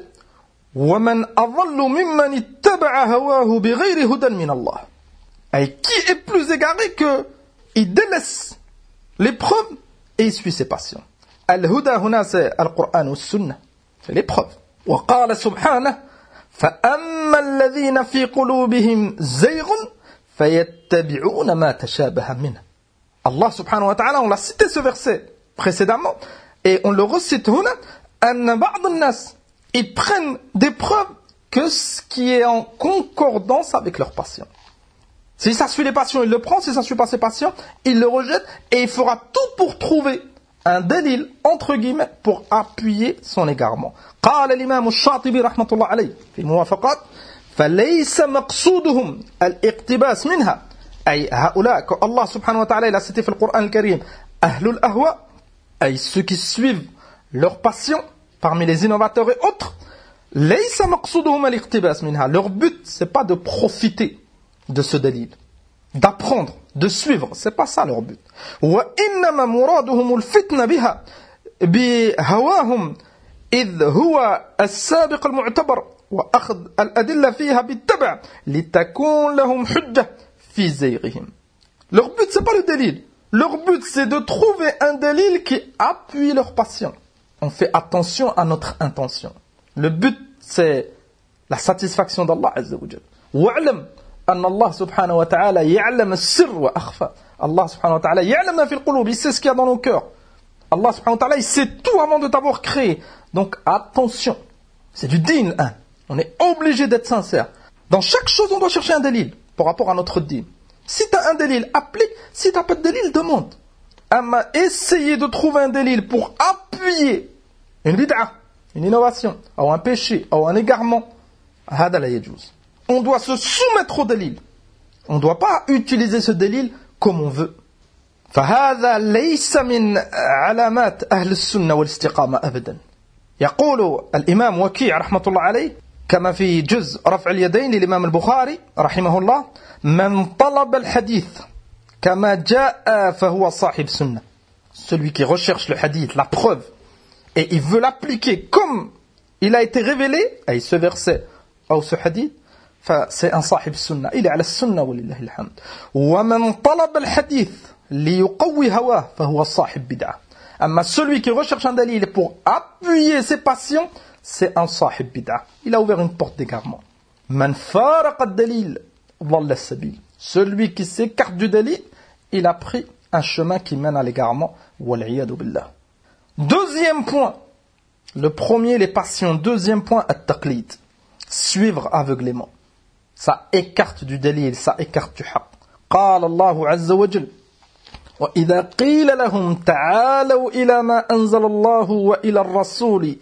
ومن أضل ممن اتبع هواه بغير هدى من الله. Et qui est plus égaré que il délaisse les preuves et il suit ses passions. Al-Huda huna c'est Al-Qur'an ou Sunnah. C'est les preuves. وقال سبحانه فأما الذين في قلوبهم زيغ فيتبعون ما تشابه منه. Allah subhanahu wa ta'ala, on l'a cité ce verset précédemment et on le recite huna أن بعض الناس ils prennent des preuves que ce qui est en concordance avec leurs passions. Si ça suit les passions, il le prend. Si ça ne suit pas ses passions, il le rejette. Et il fera tout pour trouver un dalil, entre guillemets, pour appuyer son égarement. قال الإمام الشاطبي رحمة الله عليه في الموافقات فليس مقصودهم الاقتباس منها أي هؤلاء que Allah subhanahu wa ta'ala il a cité في القرآن الكريم أهل الأهواء أي ceux qui suivent leur passion parmi les innovateurs et autres ليس مقصودهم الاقتباس منها. Leur but c'est pas de profiter de ce dalil, d'apprendre, de suivre, c'est pas ça leur but. وإنما مرادهم الفتنة بها بهواهم إذ هو السابق المعتبر وأخذ الأدلة فيها بالتبع لتكون لهم حجة في زيغهم. Leur but c'est pas le dalil. Leur but c'est de trouver un dalil qui appuie leur passion. On fait attention à notre intention. Le but c'est la satisfaction d'Allah Azza wa Jal. واعلم أن الله سبحانه وتعالى يعلم السر وأخفى. Allah subhanahu wa ta'ala يعلم ما في القلوب. Il sait ce qu'il y a dans nos cœurs. Allah subhanahu wa ta'ala il sait tout avant de t'avoir créé. Donc attention. C'est du din, hein. On est obligé d'être sincère. Dans chaque chose, on doit chercher un dalil par rapport à notre din. Si tu as un dalil, applique. Si tu n'as pas de dalil, demande. Amma essayer de trouver un dalil pour appuyer une bid'a, une innovation, ou un péché, ou un égarement, hada la yajouz. On doit se soumettre au dalil. On ne doit pas utiliser ce dalil comme on veut. فهذا ليس من علامات أهل السنة والاستقامة أبدا. يقول الإمام وكيع رحمة الله عليه كما في جزء رفع اليدين للإمام البخاري رحمه الله من طلب الحديث كما جاء فهو صاحب سنة. Celui qui recherche le hadith, la preuve, et il veut l'appliquer comme il a été révélé, et ce verset ou ce hadith, c'est un sahib sunnah. Il est à la sunnah walillahi alhamd. ومن طلب الحديث ليقوي هواه فهو صاحب بدعة. Amma celui qui recherche un dalil pour appuyer ses passions, c'est un sahib bid'a. Il a ouvert une porte d'égarement. Man faraqa ad-dalil dhalla as-sabil. Celui qui s'écarte du dalil, il a pris un chemin qui mène à l'égarement. Wal-'iyadu billah. Deuxième point. Le premier, les passions. Deuxième point, at-taqlid. Suivre aveuglément. Ça écarte du dalil, ça écarte du haqq. Qala Allahu azza wa jalla وإذا قيل لهم تعالوا إلى ما أنزل الله وإلى الرسول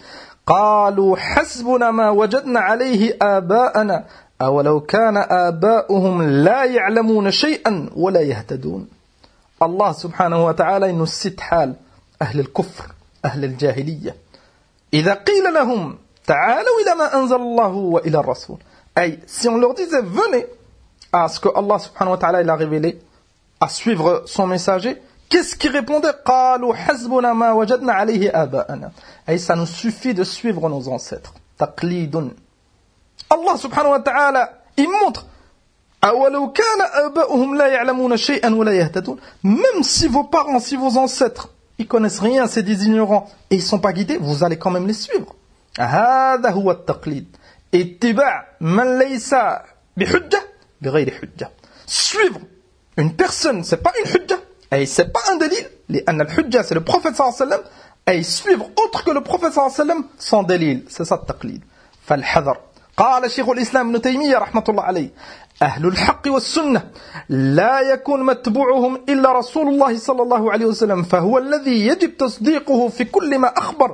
قالوا حسبنا ما وجدنا عليه آباءنا أولو كان آباؤهم لا يعلمون شيئا ولا يهتدون. Allah subhanahu wa ta'ala il nous cite حال أهل الكفر أهل الجاهلية. إذا قيل لهم تعالوا إلى ما أنزل الله وإلى الرسول. أي si on leur disait venez à ce que Allah subhanahu wa ta'ala il a révélé, à suivre son messager, qu'est-ce qu'il répondait? قالوا حسبنا ما وجدنا عليه آباءنا. Et ça nous suffit de suivre nos ancêtres. تقليد. Allah subhanahu wa ta'ala il montre أولو كان آباؤهم لا يعلمون شيئا ولا يهتدون. Même si vos parents, si vos ancêtres ils connaissent rien, c'est des ignorants et ils sont pas guidés, vous allez quand même les suivre. هذا هو التقليد. اتباع من ليس بحجة بغير حجة. Suivre une personne, c'est pas une hujja, et c'est pas un dalil. لأن الحجة c'est le prophète صلى الله عليه وسلم, et suivre autre que le prophète صلى الله عليه وسلم sans dalil, c'est ça التقليد. فالحذر. قال شيخ الإسلام ابن تيمية رحمة الله عليه أهل الحق والسنة لا يكون متبوعهم إلا رسول الله صلى الله عليه وسلم فهو الذي يجب تصديقه في كل ما أخبر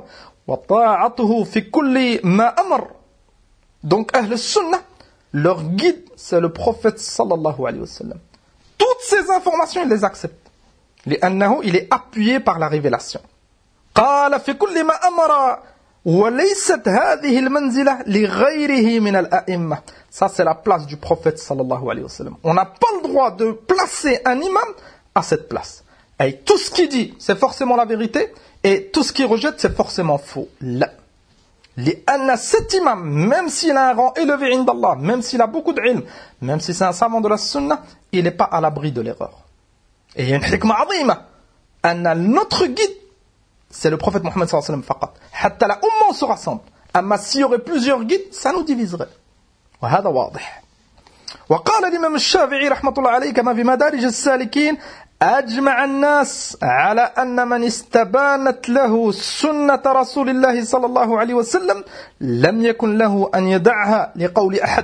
وطاعته في كل ما أمر. Donc أهل السنة, leur guide c'est le prophète صلى الله عليه وسلم. Toutes ces informations, il les accepte. لأنه, il est appuyé par la révélation. قال في كل ما أمر وليست هذه المنزلة لغيره من الأئمة. Ça, c'est la place du prophète sallallahu alayhi wa sallam. On n'a pas le droit de placer un imam à cette place. Et tout ce qu'il dit, c'est forcément la vérité, et tout ce qu'il rejette, c'est forcément faux. Là. لأن cet imam, même s'il a un rang élevé عند Allah, même s'il a beaucoup d'ilm, même si c'est un savant de la sunna, il n'est pas à l'abri de l'erreur. Et il y a une hikmah عظيمة أن notre guide, c'est le prophète Mohammed sallallahu alayhi wa sallam فقط. حتى la umma se rassemble. أما s'il y aurait plusieurs guides, ça nous diviserait. وهذا واضح. وقال الإمام الشافعي رحمة الله عليه كما في مدارج السالكين أجمع الناس على أن من استبانت له سنة رسول الله صلى الله عليه وسلم لم يكن له أن يدعها لقول أحد.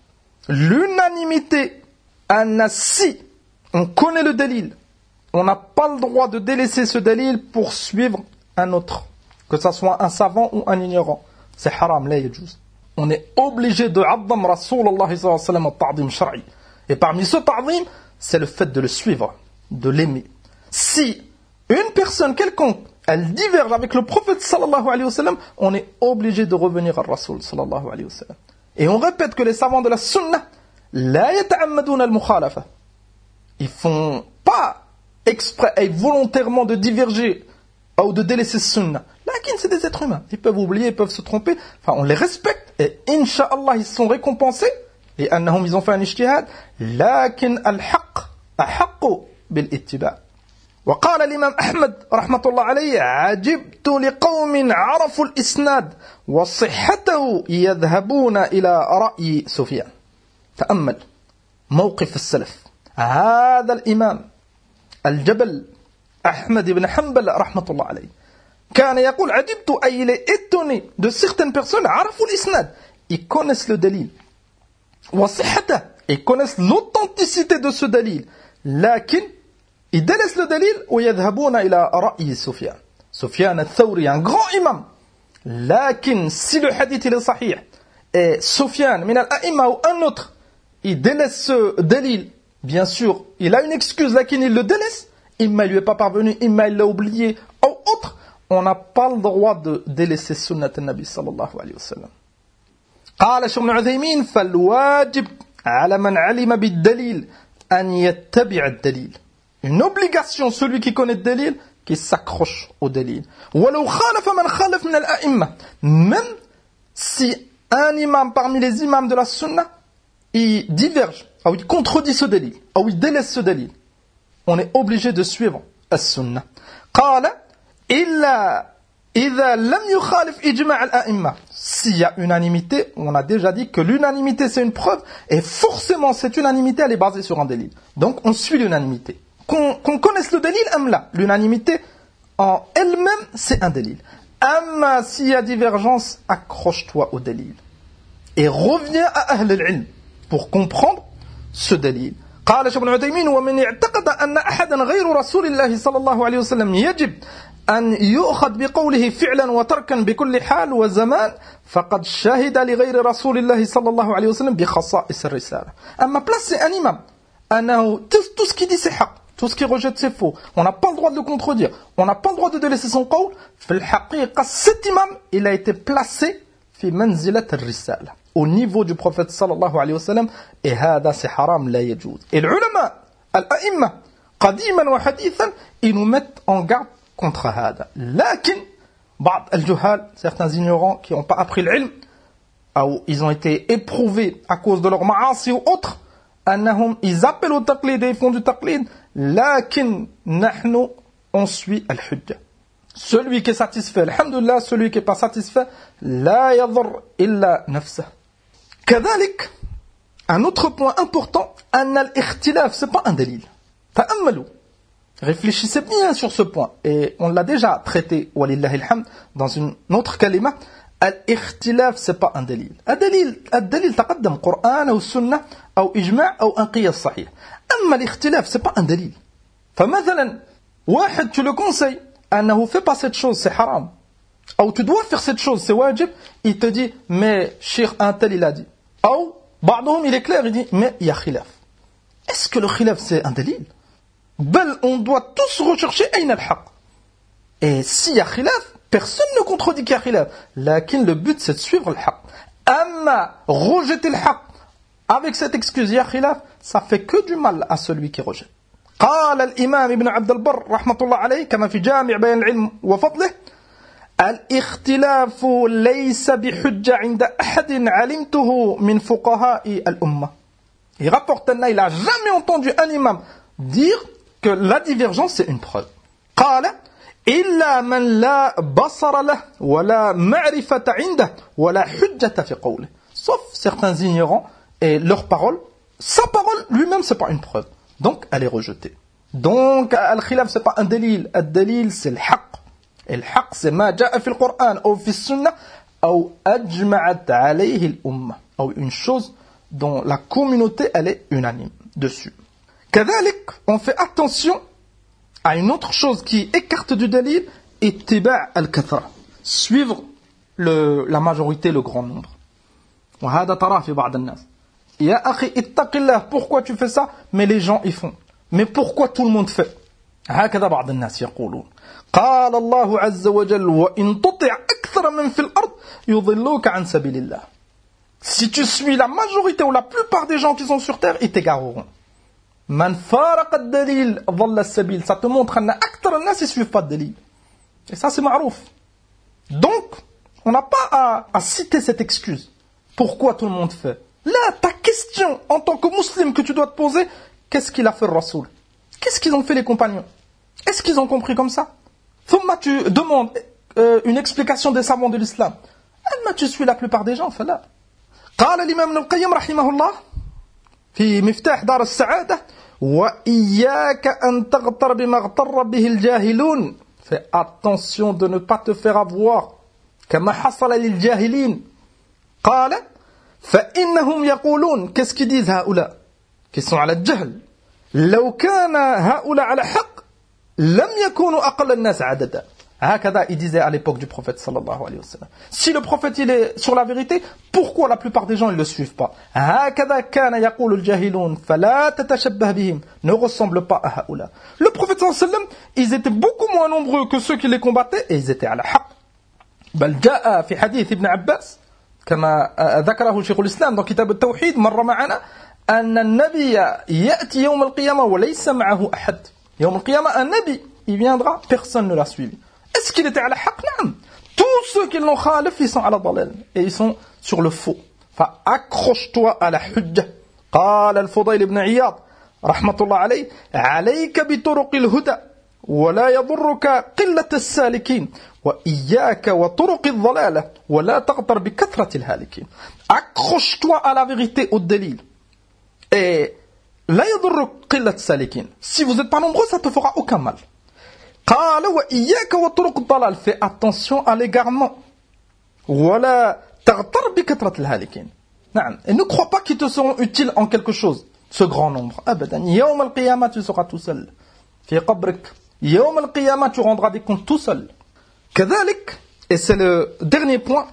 L'unanimité, أن si on connaît le dalil, on n'a pas le droit de délaisser ce dalil pour suivre un autre, que ça soit un savant ou un ignorant. C'est haram, la yajouz. On est obligé de addam Rasulullah sallallahu alayhi wa sallam al-ta'dim shar'i. Et parmi ce ta'dim, c'est le fait de le suivre, de l'aimer. Si une personne quelconque, elle diverge avec le prophète sallallahu alayhi wa sallam, on est obligé de revenir à Rasoul sallallahu alayhi wa sallam. Et on répète que les savants de la sunna, la yata'ammaduna al-mukhalafa. Ils font pas exprès et volontairement de diverger ou de délaisser ce sunna. Lakin, c'est des êtres humains. Ils peuvent oublier, ils peuvent se tromper. Enfin, on les respecte. Et incha'Allah, ils sont récompensés. Et annahum, ils ont fait un ijtihad. Lakin al-haqq ahaqqu bil-ittiba'. وقال الإمام أحمد رحمة الله عليه عجبت لقوم عرفوا الإسناد وصحته يذهبون إلى رأي سفيان. تأمل موقف السلف. هذا الإمام الجبل أحمد بن حنبل رحمة الله عليه كان يقول عجبت أي il est étonné de certaines personnes عرفوا الإسناد. Ils connaissent le dalil. وصحته. Ils connaissent l'authenticité de ce dalil. لكن ils délaissent le dalil ويذهبون إلى رأي سفيان. سفيان الثوري, un grand imam. لكن si le hadith il est sahih et Sufyan min al-a'imma ou un autre, il délaisse ce dalil, bien sûr, il a une excuse, lakin il le délaisse, imma il lui est pas parvenu, imma il l'a oublié, ou autre, on n'a pas le droit de délaisser sunnat al-Nabi sallallahu alayhi wa sallam. قال شيخ ابن عثيمين فالواجب على من علم بالدليل أن يتبع الدليل. Une obligation, celui qui connaît le dalil, qui s'accroche au dalil. ولو خالف من خالف من الأئمة. Même si un imam parmi les imams de la sunna, il diverge, ou il contredit ce dalil, ou il délaisse ce dalil, on est obligé de suivre as-sunna. قال إلا إذا لم يخالف إجماع الأئمة. S'il y a unanimité, on a déjà dit que l'unanimité c'est une preuve, et forcément cette unanimité elle est basée sur un dalil. Donc on suit l'unanimité. Qu'on, qu'on connaisse le dalil, amla. L'unanimité en elle-même c'est un dalil. Amma s'il y a divergence, accroche-toi au dalil. Et reviens à Ahl al-Ilm pour comprendre ce dalil. قال شيخ ابن عثيمين ومن اعتقد أن أحدا غير رسول الله صلى الله عليه وسلم يجب أن يؤخذ بقوله فعلا وتركا بكل حال وزمان فقد شهد لغير رسول الله صلى الله عليه وسلم بخصائص الرسالة. أما place c'est un imam. أنه tout ce qu'il dit c'est haq, tout ce qu'il rejette c'est faux. On n'a pas le droit de le contredire. On n'a pas le droit de délaisser son qawl. في الحقيقة cet imam il a été placé في منزلة الرسالة. Au niveau du prophète sallallahu alayhi wa sallam, et hada c'est haram, la yajouz. Et les ulama, al-a'imma, qadiman wa hadithan, ils nous mettent en garde contre hada. Lakin, ba'd al-juhal, certains ignorants qui n'ont pas appris l'ilm, ou ils ont été éprouvés à cause de leur ma'asi ou autre, annahum, ils appellent au taqlid et ils font du taqlid, lakin, nahnu, on suit al-hujja. Celui qui est satisfait, alhamdulillah, celui qui n'est pas satisfait, la yadhur illa nafsah. كذلك, un autre point important, أن الاختلاف, c'est pas un dalil. تأملوا. Réfléchissez bien sur ce point. Et on l'a déjà traité, walillahi alhamd, dans une autre kalima. الاختلاف, c'est pas un dalil. الدليل, الدليل تقدم قرآن أو سنة أو إجماع أو un qiyas صحيح. أما الاختلاف, c'est pas un dalil. فمثلا, واحد, tu le conseilles, أنه fait pas cette chose, c'est haram. Ou tu dois faire cette chose, c'est wajib, il te dit, mais Cheikh un tel il a dit. Ou, بعضهم il est clair, il dit, mais il y a khilaf. Est-ce que le khilaf c'est un dalil? Bel, on doit tous rechercher ayn al-haq. Et s'il y a khilaf, personne ne contredit qu'il y a khilaf. Lakin le but c'est de suivre le haq. Amma, rejeter le haq, avec cette excuse, il y a khilaf, ça fait que du mal à celui qui rejette. قال الإمام ابن عبد البر رحمة الله عليه كما في جامع بيان العلم وفضله الاختلاف ليس بحجة عند أحد علمته من فقهاء الأمة. Il rapporte là, il n'a jamais entendu un imam dire que la divergence c'est une preuve. قال إلا من لا بصر له ولا معرفة عنده ولا حجة في قوله. Sauf certains ignorants et leur parole, sa parole lui-même c'est pas une preuve. Donc elle est rejetée. Donc al-khilaf c'est pas un dalil, al-dalil c'est le haqq. Et le haqq c'est ma ja'a fi al-Qur'an ou fi al-Sunnah ou ajma'at alayhi al-umma, ou une chose dont la communauté elle est unanime dessus. Kadhalik, on fait attention à une autre chose qui écarte du dalil, ittiba' al-kathra, suivre le, la majorité, le grand nombre. وهذا تراه في بعض الناس. Ya akhi, ittaqillah, pourquoi tu fais ça? Mais les gens y font. Mais pourquoi tout le monde fait? هكذا بعض الناس يقولون. قال الله عز وجل وإن تطع أكثر من في الأرض يضلوك عن سبيل الله. Si tu suis la majorité ou la plupart des gens qui sont sur terre, ils t'égareront. Man faraq ad-dalil dhalla as-sabil. Ça te montre que أكثر الناس ne suivent pas de dalil. Et ça c'est ma'rouf. Donc, on n'a pas à, à citer cette excuse. Pourquoi tout le monde fait? Là, ta question en tant que musulman que tu dois te poser, qu'est-ce qu'il a fait le Rasoul? Qu'est-ce qu'ils ont fait les compagnons? Est-ce qu'ils ont compris comme ça? Thumma, tu demandes euh, une explication des savants de l'islam. Alma, tu suis la plupart des gens, fala. قال الإمام ابن القيم رحمه الله في مفتاح دار السعادة وإياك أن تغتر بما اغتر به الجاهلون. Fais attention de ne pas te faire avoir كما حصل للجاهلين. قال فإنهم يقولون qu'est-ce qu'ils disent هؤلاء qui sont على الجهل لو كان هؤلاء على حق لم يكونوا أقل الناس عددا. هكذا il disait à l'époque du prophète sallallahu alayhi wa sallam. Si le prophète il est sur la vérité, pourquoi la plupart des gens ils le suivent pas? هكذا كان يقول الجاهلون فلا تتشبه بهم. Ne ressemble pas à هؤلاء. Le prophète sallallahu alayhi wa sallam, ils étaient beaucoup moins nombreux que ceux qui les combattaient et ils étaient على حق. بل جاء في حديث ابن عباس كما ذكره شيخ الإسلام dans كتاب التوحيد مر معنا أن النبي يأتي يوم القيامة وليس معه أحد. يوم القيامة un nabi il viendra, personne ne l'a suivi. Est-ce qu'il était à la haqq? Non. Tous ceux qui l'ont khalif, ils sont à la dalal. Et ils sont sur le faux. Accroche-toi à la hujjah. قال الفضيل بن عياض رحمة الله عليه عليك بطرق الهدى ولا يضرك قلة السالكين وإياك وطرق الضلالة ولا تغتر بكثرة الهالكين. Accroche-toi à la vérité, au dalil. Et لا يضرك قلة السالكين. Si vous n'êtes pas nombreux, ça ne te fera aucun mal. قال وإياك وطرق الضلال. Fais attention à l'égarement. ولا تغتر بكثرة الهالكين. نعم. Et ne crois pas qu'ils te seront utiles en quelque chose, ce grand nombre. أبدا. يوم القيامة tu seras tout seul. في قبرك. يوم القيامة tu rendras des comptes tout seul. كذلك, et c'est le dernier point,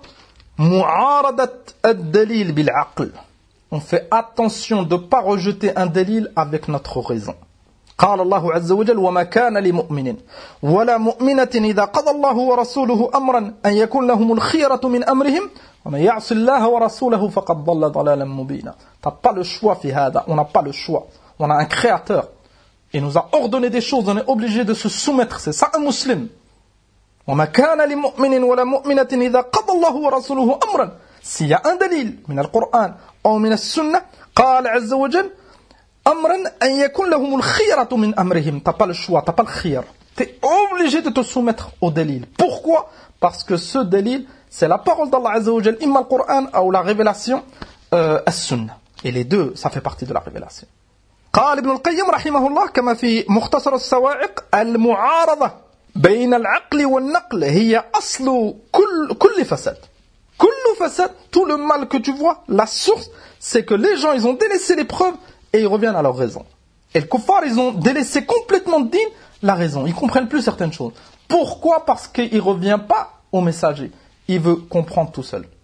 معارضة الدليل بالعقل. On fait attention de ne pas rejeter un dalil avec notre raison. قال الله عز وجل وما كان لمؤمن ولا مؤمنة إذا قضى الله ورسوله أمرا أن يكون لهم الخيرة من أمرهم ومن يعص الله ورسوله فقد ضل ضلالا مبينا. T'as pas le choix في هذا. On n'a pas le choix. On a un créateur. Il nous a ordonné des choses. On est obligé de se soumettre. C'est ça un musulman. وما كان لمؤمن ولا مؤمنة إذا قضى الله ورسوله أمرا. S'il y a un dalil من القرآن أو من السنة قال عز وجل أمرا أن يكون لهم الخيرة من أمرهم. T'as pas le choix, t'as pas le khiyar. T'es obligé de te soumettre au dalil. Pourquoi? Parce que ce dalil, c'est la parole d'Allah Azza wa Jal, imma le Coran ou la révélation euh, as-sunnah. Et les deux, ça fait partie de la révélation. قال ابن القيم رحمه الله كما في مختصر الصواعق المعارضة بين العقل والنقل هي أصل كل كل فساد. كل فساد, tout le mal que tu vois, la source, c'est que les gens, ils ont délaissé les preuves et ils reviennent à leur raison. Et les kuffars, ils ont délaissé complètement din, la raison. Ils ne comprennent plus certaines choses. Pourquoi? Parce qu'il ne revient pas au messager. Il veut comprendre tout seul.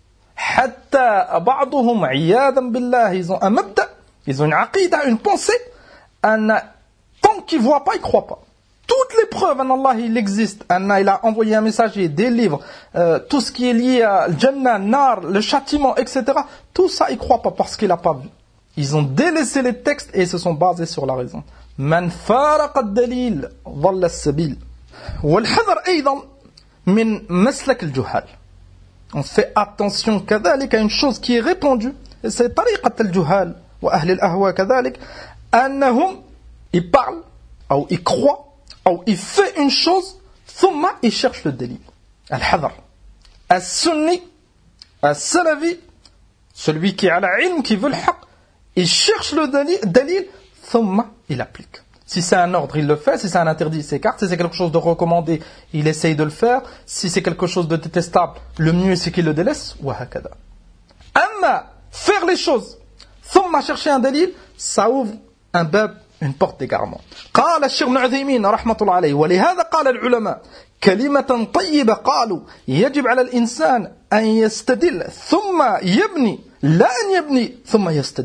حتى بعضهم عياذا بالله, ils ont un mabda, ils ont une aqida, une pensée. Un, tant qu'ils ne voient pas, ils ne croient pas. Toutes les preuves en Allah, il existe. Allah, il a envoyé un messager, des livres, euh, tout ce qui est lié à Jannah, Nar, le châtiment, et cetera. Tout ça, ils ne croient pas parce qu'il n'a pas vu. Ils ont délaissé les textes et ils se sont basés sur la raison. Man faraq ad-dalil dhalla as-sabil. Wal hadar aydan min maslak al-juhal. On fait attention كذلك à une chose qui est répandue, et c'est طريقة الجهال وأهل الأهواء كذلك, أنهم ils parlent ou ils croient ou ils font une chose, ثم ils cherchent le dalil. Al-hadar. As-sunni, as-salafi, celui qui a la ilm, qui veut le haqq, il cherche le dalil, dalil, ثم il applique. Si c'est un ordre, il le fait. Si c'est un interdit, il s'écarte. Si c'est quelque chose de recommandé, il essaye de le faire. Si c'est quelque chose de détestable, le mieux c'est qu'il le délaisse. وهكذا. Amma, faire les choses, ثم chercher un dalil, ça ouvre un bab, une porte d'égarement. قال الشيخ ابن عثيمين رحمة الله عليه ولهذا قال العلماء كلمة طيبة قالوا يجب على الإنسان أن يستدل ثم يبني لا أن يبني ثم يستدل.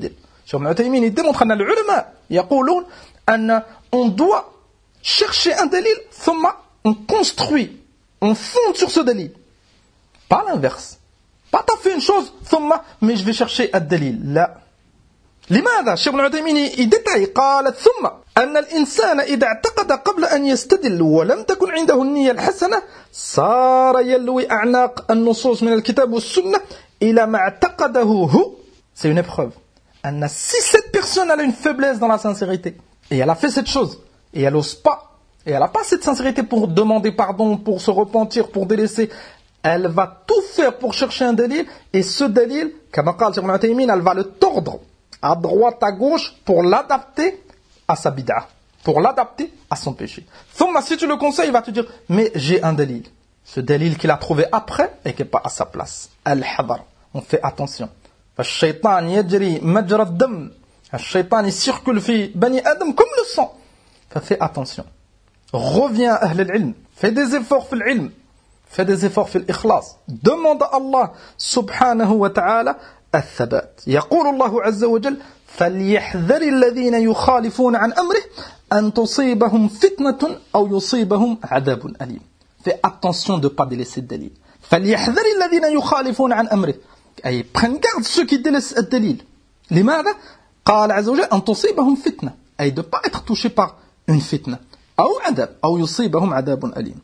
Cheikh Ibn Uthaymin, il démontre أن العلماء يقولون أن on doit chercher un dalil, ثم on construit, on fonde sur ce dalil. Pas l'inverse. Pas t'as fait une chose, ثم mais je vais chercher الدليل. لا. لماذا؟ الشيخ ابن عثيمين يدتعي قال ثم أن الإنسان إذا اعتقد قبل أن يستدل ولم تكن عنده النية الحسنة صار يلوي أعناق النصوص من الكتاب والسنة إلى ما اعتقده هو. C'est une épreuve. أن si cette personne a une faiblesse dans la sincérité et elle a fait cette chose et elle n'ose pas et elle n'a pas cette sincérité pour demander pardon, pour se repentir, pour délaisser, elle va tout faire pour chercher un dalil et ce dalil, comme قال الشيخ ابن عثيمين, elle va le tordre à droite, à gauche, pour l'adapter à sa bid'a, pour l'adapter à son péché. Thumma, si tu le conseilles, il va te dire, mais j'ai un dalil. Ce dalil qu'il a trouvé après et qui n'est pas à sa place. Al-hadar. On fait attention. Al-shaytan yajri majra ad-dam. Al-shaytan il circule fi bani adam comme le sang. Fais attention. Reviens à Ahl al-ilm. Fais des efforts fi l'ilm. Fais des efforts fi l'ikhlas. Demande à Allah subhanahu wa ta'ala الثبات. يقول الله عز وجل فليحذر الذين يخالفون عن أمره أن تصيبهم فتنة أو يصيبهم عذاب أليم. Fais attention de ne pas délaisser le dalil. فليحذر الذين يخالفون عن أمره. أي prenne garde ceux qui délaissent le dalil. لماذا؟ قال عز وجل أن تصيبهم فتنة. أي de ne pas être touché par une fitna. أو عذاب أو يصيبهم عذاب أليم.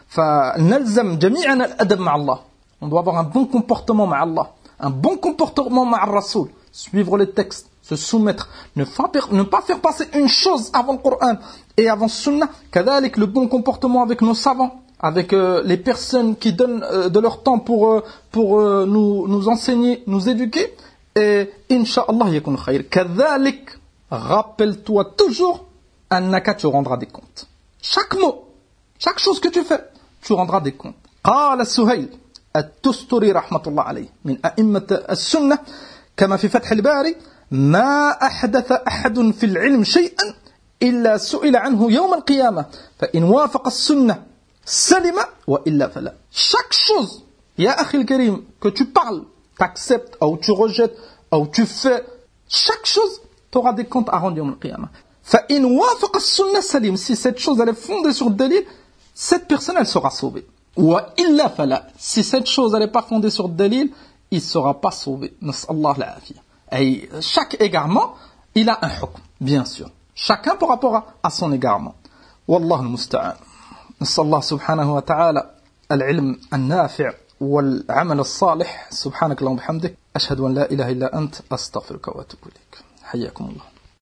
فنلزم جميعنا الأدب مع الله. On doit avoir un bon comportement مع الله. Un bon comportement ma'ar Rasoul, suivre les textes, se soumettre, ne pas, ne pas faire passer une chose avant le Coran et avant le Sunnah, qu'avec le bon comportement avec nos savants, avec euh, les personnes qui donnent euh, de leur temps pour, euh, pour euh, nous, nous enseigner, nous éduquer, et Inch'Allah yakun khayr. Kadhalik, rappelle-toi toujours, annaka tu rendras des comptes. Chaque mot, chaque chose que tu fais, tu rendras des comptes. Qala Suhayl التستري رحمة الله عليه من أئمة السنة كما في فتح الباري ما أحدث أحد في العلم شيئا إلا سئل عنه يوم القيامة فإن وافق السنة سلم وإلا فلا. Chaque chose, يا أخي الكريم, que tu parles, t'acceptes ou tu rejettes ou tu fais, chaque chose, tu auras des comptes à rendre يوم القيامة. فإن وافق السنة سلم. Si cette chose elle est fondée sur le dalil, cette personne elle sera sauvée. Wa illa fala. Si cette chose n'est pas fondée sur le dalil, il ne sera pas sauvé. Nas'Allah l'afiyah. Et chaque égarement, il a un hukm, bien sûr. Chacun par rapport à, à son égarement. Wallahu al-musta'an. Nas'Allah subhanahu wa ta'ala al-ilm al-nafi' wal-amal al-salih. Subhanak Allahumma bihamdik. Ashhadu an la ilaha illa ant. Astaghfiruka wa atubu ilayk. Hayyakum Allah.